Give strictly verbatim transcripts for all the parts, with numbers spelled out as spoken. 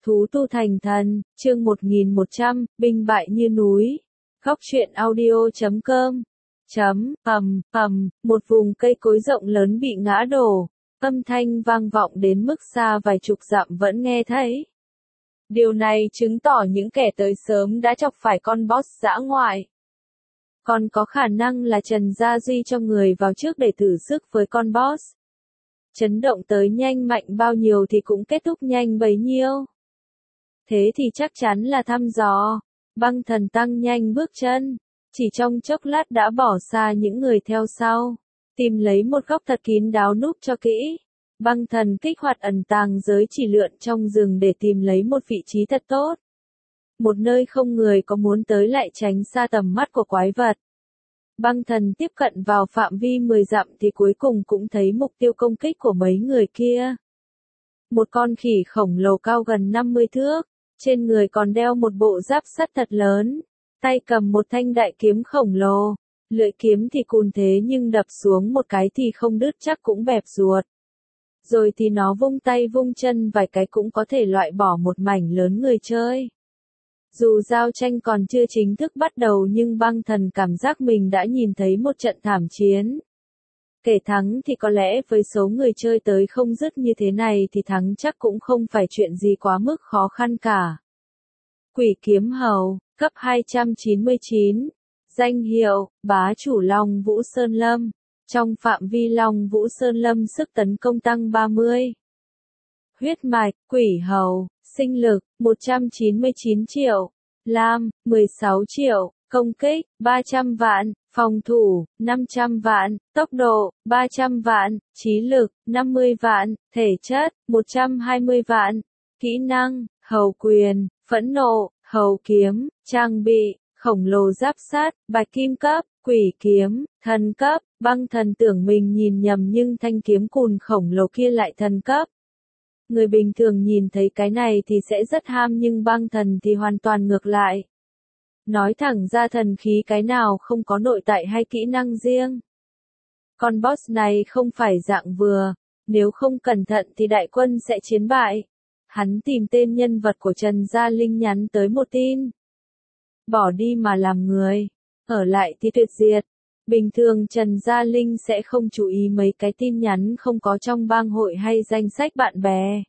Thú tu thành thần, chương một nghìn một trăm, binh bại như núi. Góc truyện audio chấm com. Chấm, ầm, ầm, một vùng cây cối rộng lớn bị ngã đổ, âm thanh vang vọng đến mức xa vài chục dặm vẫn nghe thấy. Điều này chứng tỏ những kẻ tới sớm đã chọc phải con boss dã ngoại. Còn có khả năng là Trần Gia Duy cho người vào trước để thử sức với con boss. Chấn động tới nhanh mạnh bao nhiêu thì cũng kết thúc nhanh bấy nhiêu. Thế thì chắc chắn là thăm dò. Băng thần tăng nhanh bước chân, chỉ trong chốc lát đã bỏ xa những người theo sau, tìm lấy một góc thật kín đáo núp cho kỹ. Băng thần kích hoạt ẩn tàng giới chỉ lượn trong rừng để tìm lấy một vị trí thật tốt. Một nơi không người có muốn tới lại tránh xa tầm mắt của quái vật. Băng thần tiếp cận vào phạm vi mười dặm thì cuối cùng cũng thấy mục tiêu công kích của mấy người kia. Một con khỉ khổng lồ cao gần năm mươi thước, trên người còn đeo một bộ giáp sắt thật lớn, tay cầm một thanh đại kiếm khổng lồ, lưỡi kiếm thì cùn thế nhưng đập xuống một cái thì không đứt chắc cũng bẹp ruột. Rồi thì nó vung tay vung chân vài cái cũng có thể loại bỏ một mảnh lớn người chơi. Dù giao tranh còn chưa chính thức bắt đầu nhưng băng thần cảm giác mình đã nhìn thấy một trận thảm chiến. Kể thắng thì có lẽ với số người chơi tới không dứt như thế này thì thắng chắc cũng không phải chuyện gì quá mức khó khăn cả. Quỷ kiếm hầu, cấp hai trăm chín mươi chín, danh hiệu, bá chủ Long Vũ Sơn Lâm, trong phạm vi Long Vũ Sơn Lâm sức tấn công tăng ba mươi. Huyết mạch, quỷ hầu, sinh lực, một trăm chín mươi chín triệu, lam, mười sáu triệu, công kích, ba trăm vạn, phòng thủ, năm trăm vạn, tốc độ, ba trăm vạn, trí lực, năm mươi vạn, thể chất, một trăm hai mươi vạn, kỹ năng, hầu quyền, phẫn nộ, hầu kiếm, trang bị, khổng lồ giáp sát, bạch kim cấp, quỷ kiếm, thần cấp, băng thần tưởng mình nhìn nhầm nhưng thanh kiếm cùn khổng lồ kia lại thần cấp. Người bình thường nhìn thấy cái này thì sẽ rất ham nhưng băng thần thì hoàn toàn ngược lại. Nói thẳng ra thần khí cái nào không có nội tại hay kỹ năng riêng. Con boss này không phải dạng vừa, nếu không cẩn thận thì đại quân sẽ chiến bại. Hắn tìm tên nhân vật của Trần Gia Linh nhắn tới một tin. Bỏ đi mà làm người, ở lại thì tuyệt diệt. Bình thường Trần Gia Linh sẽ không chú ý mấy cái tin nhắn không có trong bang hội hay danh sách bạn bè.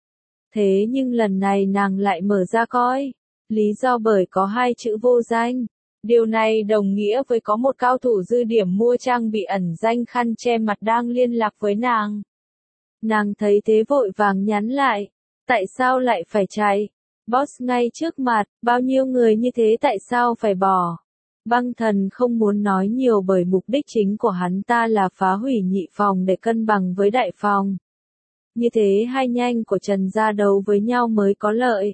Thế nhưng lần này nàng lại mở ra coi. Lý do bởi có hai chữ vô danh. Điều này đồng nghĩa với có một cao thủ dư điểm mua trang bị ẩn danh khăn che mặt đang liên lạc với nàng. Nàng thấy thế vội vàng nhắn lại. Tại sao lại phải chạy? Boss ngay trước mặt, bao nhiêu người như thế tại sao phải bỏ? Băng thần không muốn nói nhiều bởi mục đích chính của hắn ta là phá hủy nhị phòng để cân bằng với đại phòng. Như thế hai nhanh của Trần Gia đấu với nhau mới có lợi.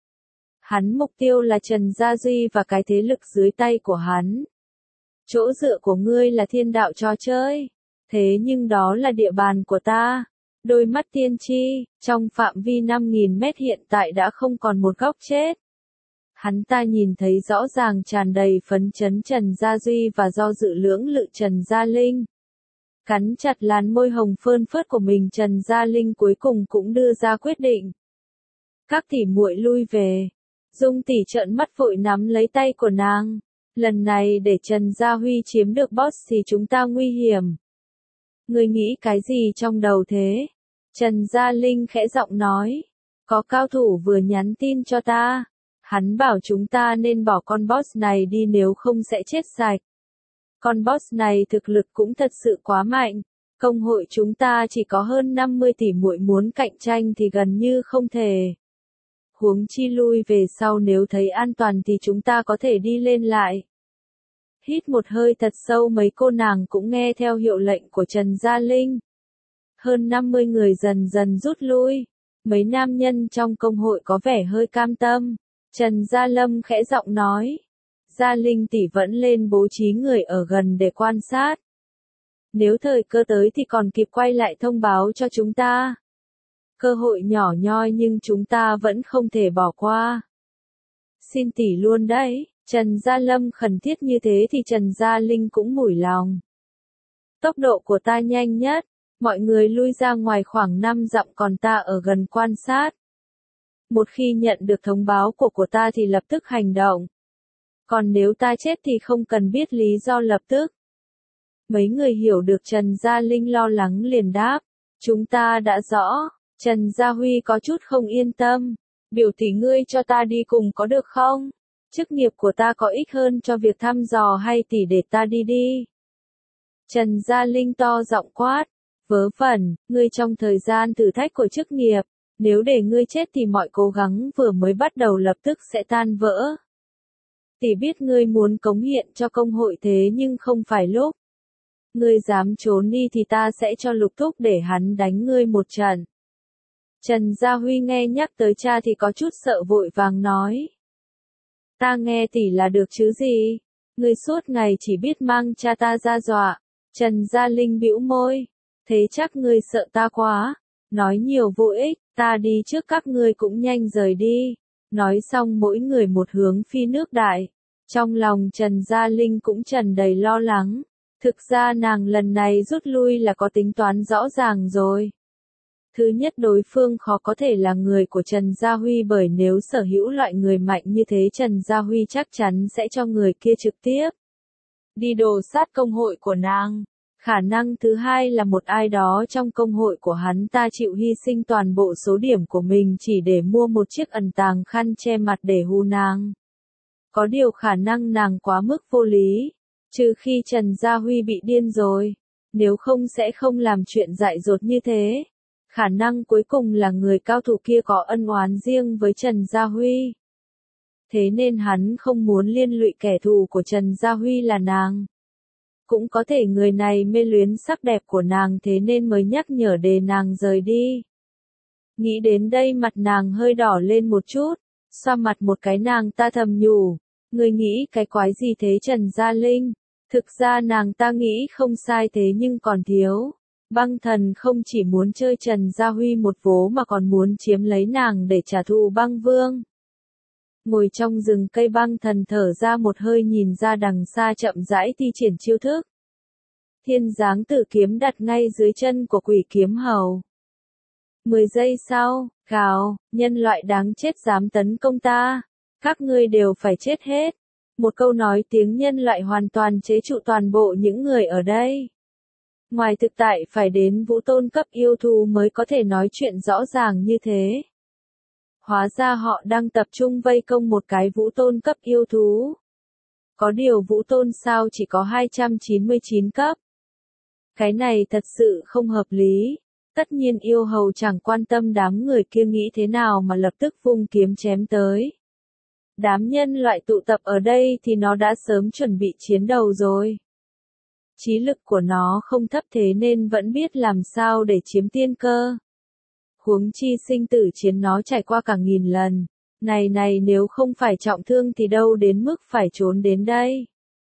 Hắn mục tiêu là Trần Gia Duy và cái thế lực dưới tay của hắn. Chỗ dựa của ngươi là thiên đạo trò chơi. Thế nhưng đó là địa bàn của ta. Đôi mắt tiên tri, trong phạm vi năm nghìn mét hiện tại đã không còn một góc chết. Hắn ta nhìn thấy rõ ràng tràn đầy phấn chấn Trần Gia Duy và do dự lưỡng lự Trần Gia Linh. Cắn chặt làn môi hồng phơn phớt của mình Trần Gia Linh cuối cùng cũng đưa ra quyết định. Các tỷ muội lui về. Dung tỷ trợn mắt vội nắm lấy tay của nàng. Lần này để Trần Gia Huy chiếm được boss thì chúng ta nguy hiểm. Ngươi nghĩ cái gì trong đầu thế? Trần Gia Linh khẽ giọng nói. Có cao thủ vừa nhắn tin cho ta. Hắn bảo chúng ta nên bỏ con boss này đi nếu không sẽ chết sạch. Con boss này thực lực cũng thật sự quá mạnh. Công hội chúng ta chỉ có hơn năm mươi tỷ muội muốn cạnh tranh thì gần như không thể. Huống chi lui về sau nếu thấy an toàn thì chúng ta có thể đi lên lại. Hít một hơi thật sâu mấy cô nàng cũng nghe theo hiệu lệnh của Trần Gia Linh. Hơn năm mươi người dần dần rút lui. Mấy nam nhân trong công hội có vẻ hơi cam tâm. Trần Gia Lâm khẽ giọng nói. Gia Linh tỷ vẫn lên bố trí người ở gần để quan sát. Nếu thời cơ tới thì còn kịp quay lại thông báo cho chúng ta. Cơ hội nhỏ nhoi nhưng chúng ta vẫn không thể bỏ qua. Xin tỷ luôn đấy, Trần Gia Lâm khẩn thiết như thế thì Trần Gia Linh cũng mủi lòng. Tốc độ của ta nhanh nhất, mọi người lui ra ngoài khoảng năm dặm còn ta ở gần quan sát. Một khi nhận được thông báo của của ta thì lập tức hành động. Còn nếu ta chết thì không cần biết lý do lập tức. Mấy người hiểu được Trần Gia Linh lo lắng liền đáp. Chúng ta đã rõ. Trần Gia Huy có chút không yên tâm. Biểu tỷ ngươi cho ta đi cùng có được không? Chức nghiệp của ta có ích hơn cho việc thăm dò hay tỷ để ta đi đi? Trần Gia Linh to giọng quát. Vớ vẩn, ngươi trong thời gian thử thách của chức nghiệp, nếu để ngươi chết thì mọi cố gắng vừa mới bắt đầu lập tức sẽ tan vỡ. Tỷ biết ngươi muốn cống hiến cho công hội thế nhưng không phải lúc. Ngươi dám trốn đi thì ta sẽ cho Lục Thúc để hắn đánh ngươi một trận. Trần Gia Huy nghe nhắc tới cha thì có chút sợ vội vàng nói. Ta nghe tỷ là được chứ gì? Ngươi suốt ngày chỉ biết mang cha ta ra dọa. Trần Gia Linh bĩu môi. Thế chắc ngươi sợ ta quá. Nói nhiều vô ích, ta đi trước các ngươi cũng nhanh rời đi. Nói xong mỗi người một hướng phi nước đại. Trong lòng Trần Gia Linh cũng tràn đầy lo lắng. Thực ra nàng lần này rút lui là có tính toán rõ ràng rồi. Thứ nhất, đối phương khó có thể là người của Trần Gia Huy, bởi nếu sở hữu loại người mạnh như thế Trần Gia Huy chắc chắn sẽ cho người kia trực tiếp đi đồ sát công hội của nàng. Khả năng thứ hai là một ai đó trong công hội của hắn ta chịu hy sinh toàn bộ số điểm của mình chỉ để mua một chiếc ẩn tàng khăn che mặt để hù nàng. Có điều khả năng nàng quá mức vô lý, trừ khi Trần Gia Huy bị điên rồi, nếu không sẽ không làm chuyện dại dột như thế. Khả năng cuối cùng là người cao thủ kia có ân oán riêng với Trần Gia Huy. Thế nên hắn không muốn liên lụy kẻ thù của Trần Gia Huy là nàng. Cũng có thể người này mê luyến sắc đẹp của nàng thế nên mới nhắc nhở để nàng rời đi. Nghĩ đến đây mặt nàng hơi đỏ lên một chút, xoa mặt một cái nàng ta thầm nhủ. Người nghĩ cái quái gì thế Trần Gia Linh? Thực ra nàng ta nghĩ không sai thế nhưng còn thiếu. Băng Thần không chỉ muốn chơi Trần Gia Huy một vố mà còn muốn chiếm lấy nàng để trả thù Băng Vương. Ngồi trong rừng cây Băng Thần thở ra một hơi nhìn ra đằng xa chậm rãi thi triển chiêu thức. Thiên giáng tử kiếm đặt ngay dưới chân của Quỷ Kiếm Hầu. Mười giây sau, gào, nhân loại đáng chết dám tấn công ta. Các ngươi đều phải chết hết. Một câu nói tiếng nhân loại hoàn toàn chế trụ toàn bộ những người ở đây. Ngoài thực tại phải đến vũ tôn cấp yêu thú mới có thể nói chuyện rõ ràng như thế. Hóa ra họ đang tập trung vây công một cái vũ tôn cấp yêu thú. Có điều vũ tôn sao chỉ có hai trăm chín mươi chín cấp. Cái này thật sự không hợp lý. Tất nhiên yêu hầu chẳng quan tâm đám người kia nghĩ thế nào mà lập tức vung kiếm chém tới. Đám nhân loại tụ tập ở đây thì nó đã sớm chuẩn bị chiến đầu rồi. Trí lực của nó không thấp thế nên vẫn biết làm sao để chiếm tiên cơ. Huống chi sinh tử chiến nó trải qua cả nghìn lần. Này này nếu không phải trọng thương thì đâu đến mức phải trốn đến đây.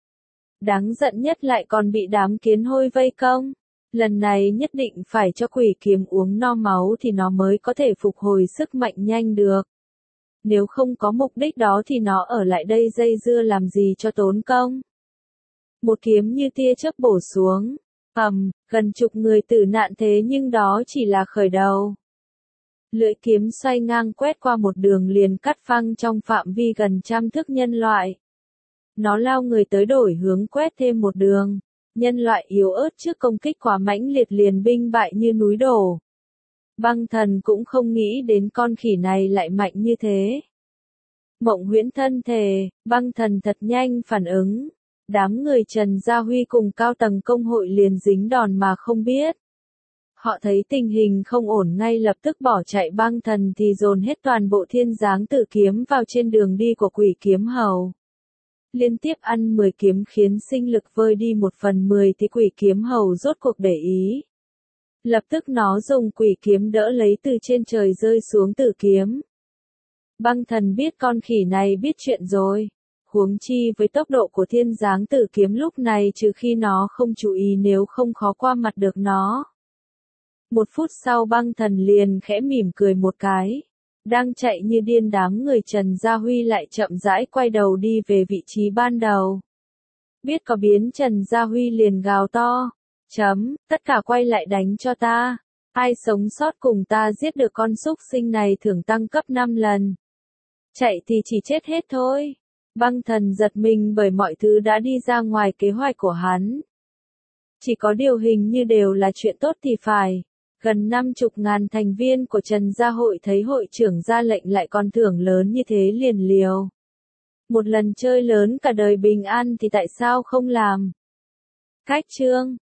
Đáng giận nhất lại còn bị đám kiến hôi vây công. Lần này nhất định phải cho Quỷ Kiếm uống no máu thì nó mới có thể phục hồi sức mạnh nhanh được. Nếu không có mục đích đó thì nó ở lại đây dây dưa làm gì cho tốn công. Một kiếm như tia chớp bổ xuống. Ầm, gần chục người tử nạn thế nhưng đó chỉ là khởi đầu. Lưỡi kiếm xoay ngang quét qua một đường liền cắt phăng trong phạm vi gần trăm thước nhân loại. Nó lao người tới đổi hướng quét thêm một đường. Nhân loại yếu ớt trước công kích quá mãnh liệt liền binh bại như núi đổ. Băng Thần cũng không nghĩ đến con khỉ này lại mạnh như thế. Mộng Huyễn thân thề, Băng Thần thật nhanh phản ứng. Đám người Trần Gia Huy cùng cao tầng công hội liền dính đòn mà không biết. Họ thấy tình hình không ổn ngay lập tức bỏ chạy. Băng Thần thì dồn hết toàn bộ thiên giáng tử kiếm vào trên đường đi của Quỷ Kiếm Hầu. Liên tiếp ăn mười kiếm khiến sinh lực vơi đi một phần mười thì Quỷ Kiếm Hầu rốt cuộc để ý. Lập tức nó dùng quỷ kiếm đỡ lấy từ trên trời rơi xuống tử kiếm. Băng Thần biết con khỉ này biết chuyện rồi. Huống chi với tốc độ của thiên giáng tử kiếm lúc này trừ khi nó không chú ý nếu không khó qua mặt được nó. Một phút sau Băng Thần liền khẽ mỉm cười một cái. Đang chạy như điên đám người Trần Gia Huy lại chậm rãi quay đầu đi về vị trí ban đầu. Biết có biến Trần Gia Huy liền gào to. Chấm, tất cả quay lại đánh cho ta. Ai sống sót cùng ta giết được con súc sinh này thưởng tăng cấp năm lần. Chạy thì chỉ chết hết thôi. Băng thần giật mình bởi mọi thứ đã đi ra ngoài kế hoạch của hắn. Chỉ có điều hình như đều là chuyện tốt thì phải. Gần năm chục ngàn thành viên của Trần Gia Hội thấy hội trưởng ra lệnh lại còn thưởng lớn như thế liền liều. Một lần chơi lớn cả đời bình an thì tại sao không làm? Cách chương